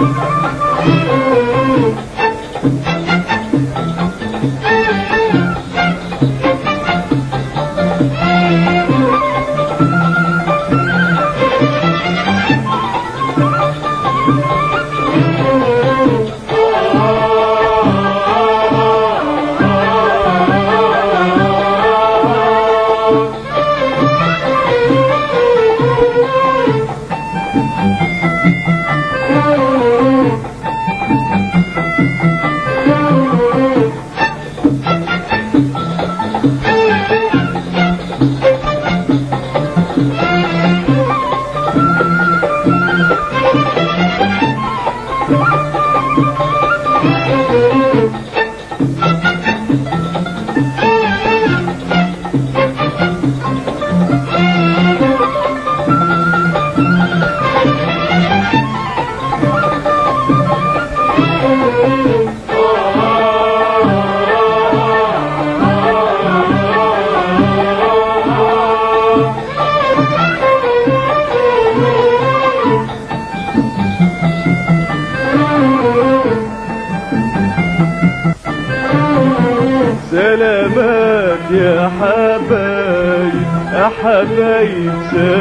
سلامات يا حبايب يا حبايب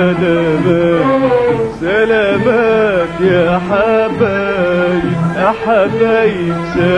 سلامات سلامات يا حبايب يا حبايب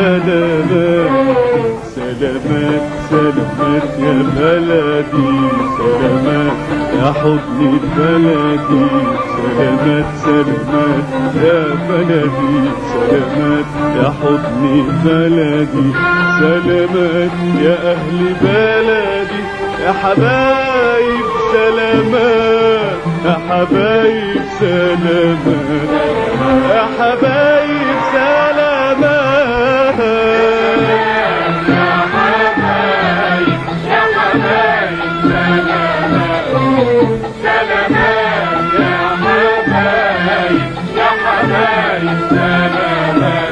سلامات سلامات سلامات يا بلدي سلامات يا حضن بلدي سلامات سلامات يا بلدي سلامات يا حضن بلدي سلامات يا أهل بلدي يا حبايب سلامات يا حبايب سلامات يا حبايب سلامات يا حبايب يا حبايب سلامات سلامات يا حبايب يا حبايب سلامات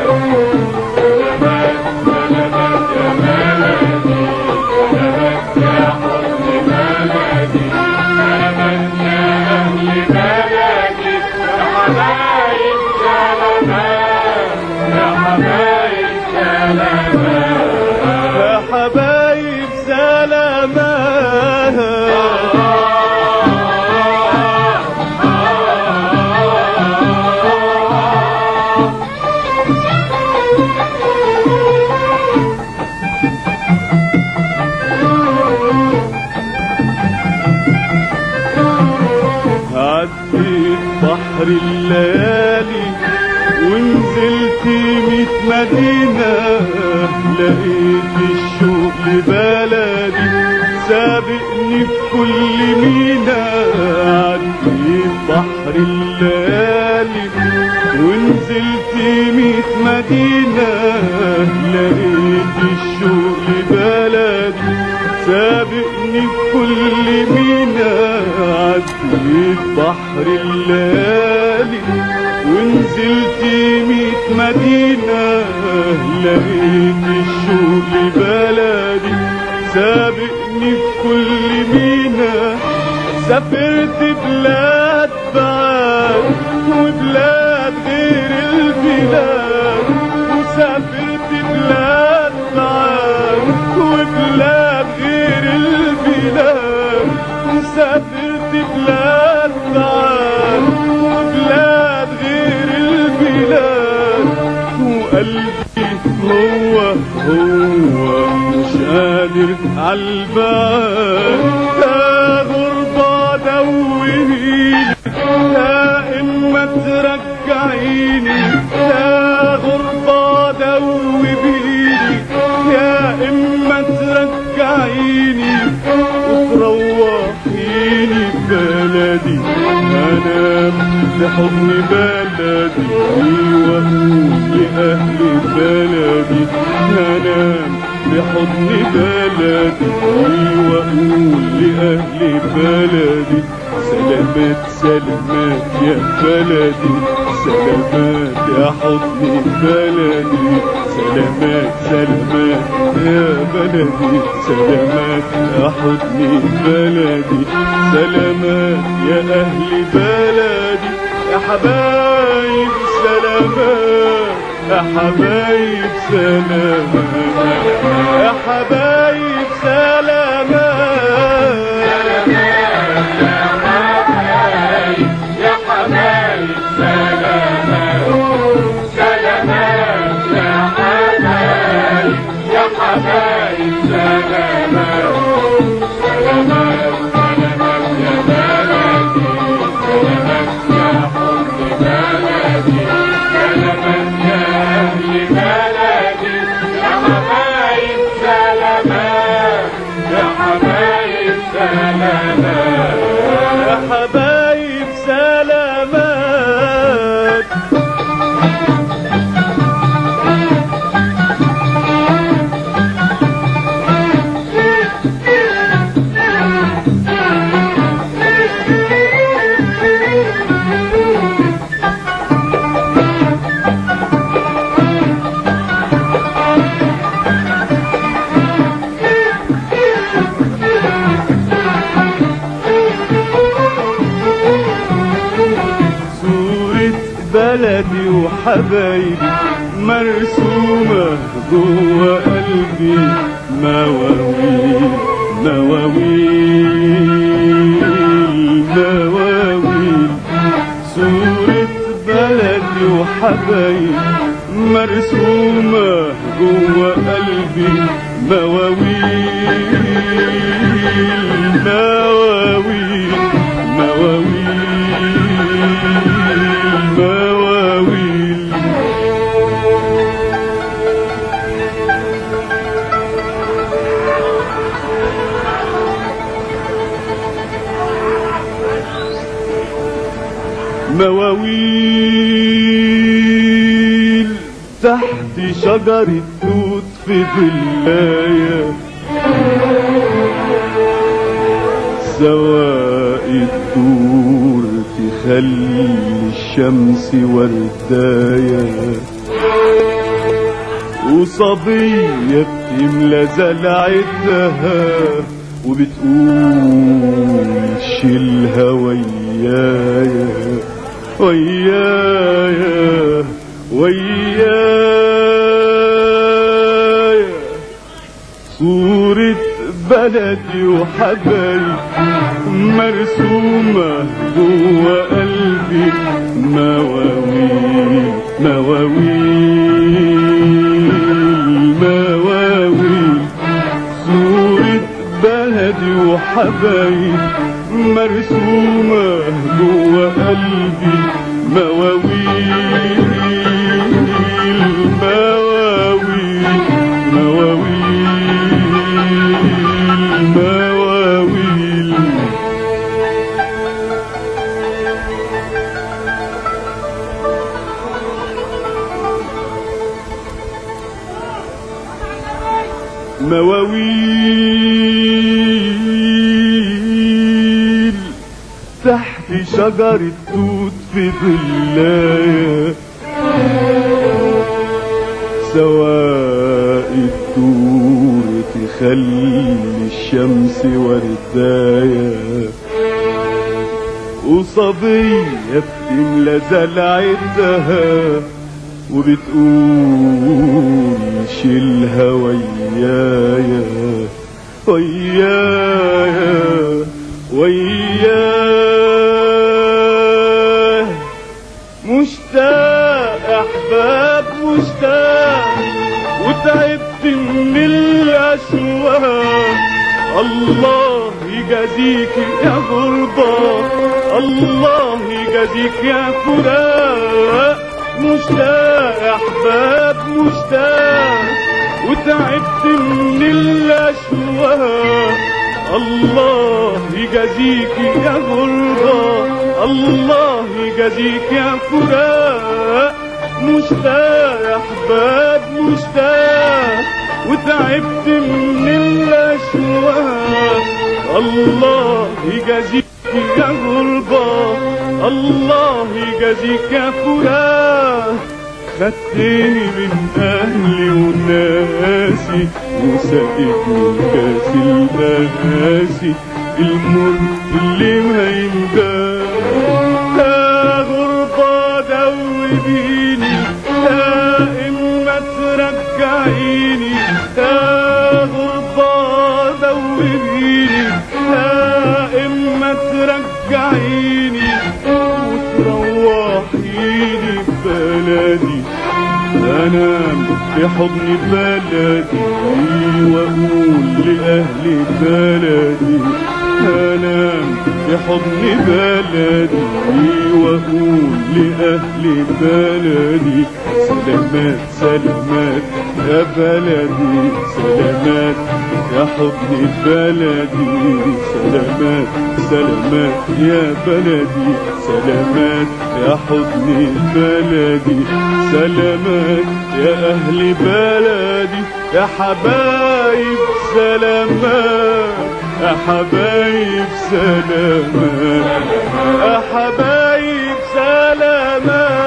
عديت بحر الليالي ونزلت 100 مدينة لقيت الشوق لبلدي سابقني في كل مينا عديت بحر الليالي ونزلت 100 مدينة لقيت الشوق لبلدي سابقني في كل مينا عديت بحر الليالي ونزلت 100 مدينة لقيت الشوق لبلدي سابقني في كل مينا سافرت بلاد بعاد وبلاد غير البلاد وسافرت بلاد بعاد وبلاد غير البلاد وسافرت بلاد بعاد وبلاد غير البلاد وقلبي هو مش قادر عالبال يا غربة دويني يا إما ترجعيني يا غربة دوي بيني يا إما ترجعيني وتروحيني بلدي أنام لحضن بلدي وأقول لأهل بلدي أنام لحضن بلدي وأقول لأهل بلدي سلامات سلامات يا بلدي سلامات يا حضن بلدي سلامات سلامات يا بلدي سلامات يا حضن بلدي سلامات يا أهل بلدي يا حبايب سلامات يا حبايب سلامات يا حبايب سلامات يا حبايب سلامات سلامات يا حبايب يا حبايب سلامات سلامات سلامات يا بلدي سلامات يا حب بلدي سلامات يا أهل بلدي يا حبايب سلامات يا حبايب سلامات يا حبايب سلامات بلدي وحبايبي مرسومة جوا قلبي مواويل مواويل مواويل صورة بلدي وحبايبي مرسومة جوا قلبي مواويل مواويل مواويل مواويل مواويل تحت شجرة توت في ظلايا سواء الدور تخلي الشمس وردايا وصبية بتملى زلعتها وبتقول شيلها ويايا ويايا ويايا صورة بلدي وحبايبي مرسومة جوا قلبي مواويل مواويل مواويل صورة بلدي وحبايبي مرسومة جوا قلبي مواويل مواويل مواويل مواويل مواويل تحت شجرة توت في ظلايا سواء الدور تخلي الشمس وردايا وصبية بتملى زلعتها وبتقول شيلها ويايا ويايا ويايا مشتاق احباب مشتاق وتعبت من الاشواق الله يجازيك يا غربة الله يجازيك يا فراق مشتاق احباب مشتاق وتعبت من الاشواق الله يجازيك يا غربة الله يجازيك يا فراق مشتاق احباب مشتاق وتعبت من الاشواق الله يجازيك يا غربة الله يجازيك يا فراق خدتني من اهلي وناسي وسقتني كاس المآسي المر اللي ما ينداس يا غربة دوي دوبيني يا إما ترجعيني يا غربة دوبيني يا إما ترجعيني وتروحيني بلدي أنام في حضن بلدي وأقول لأهل بلدي أنام في حضن بلدي وأقول لأهل بلدي سلامات سلامات يا بلدي سلامات يا حضن بلدي سلامات سلامات يا بلدي سلامات يا حضن بلدي سلامات يا أهل بلدي يا حبايب سلامات يا حبايب سلامات يا حبايب سلامات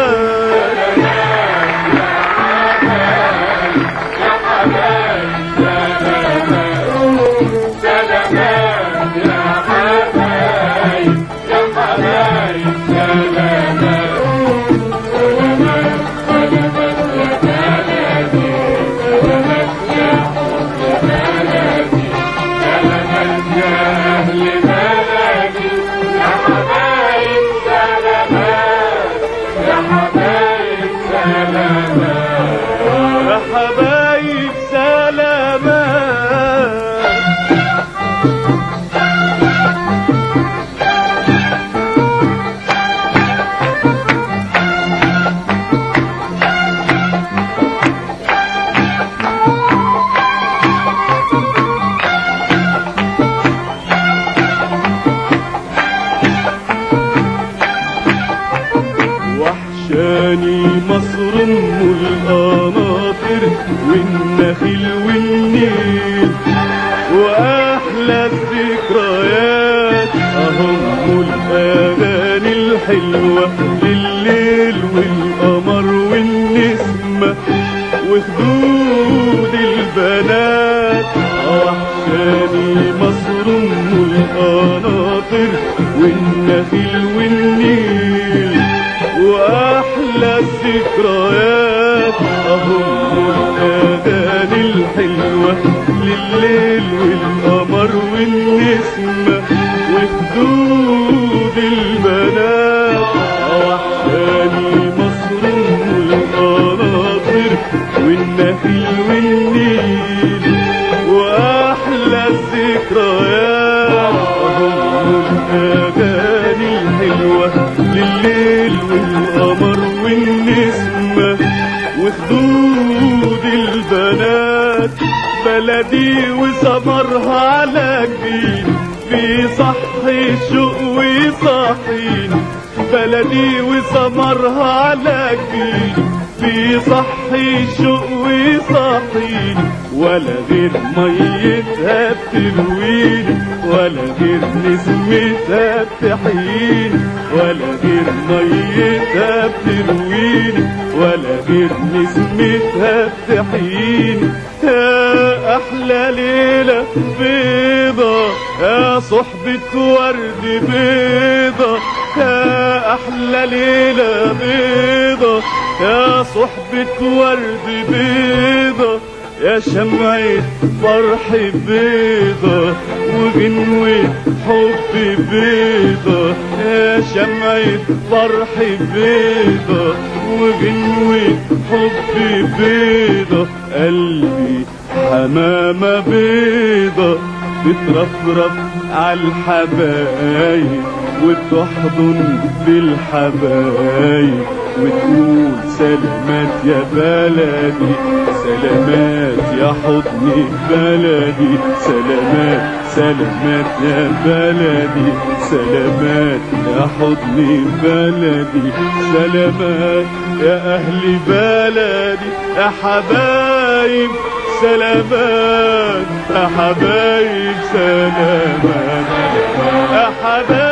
وحشاني مصر ام القناطر والنخيل والنيل واحلى الذكريات اهم الاغاني الحلوه لليل والقمر والنسمه وخدود البنات. وحشاني مصر ام القناطر والنخيل والنيل واحلى الذكريات اهم الاغاني الحلوه لليل والقمر والنسمه وخدود البنات. وحشاني مصر ام القناطر والنخيل والنيل واحلى الذكريات اهم الاغاني الحلوه لليل والقمر والنسمة وخدود البنات. بلدي وسمرها على جبين بيصحي الشوق ويصحيني. بلدي وسمرها على جبين بيصحي الشوق ويصحيني. ولا غير ميتها بترويني ولا غير نسمتها بتحييني. ولا غير ميتها بترويني ولا غير نسمتها بتحييني. يا أحلى ليلة بيضة يا صحبة ورد بيضة. يا أحلى ليلة بيضة يا صحبة ورد بيضة. يا شمعة فرح بيضة وغنوة حب بيضة. يا شمعة فرح بيضة وغنوة حب بيضة. قلبي حمامة بيضة بترفرف عالحبايب وتحضن بالحبايب وتقول سلامات يا بلدي سلامات يا حضن بلدي سلامات سلامات يا بلدي سلامات يا حضن بلدي سلامات يا أهل بلدي يا حبايب سلامات يا حبايب سلامات يا حبايب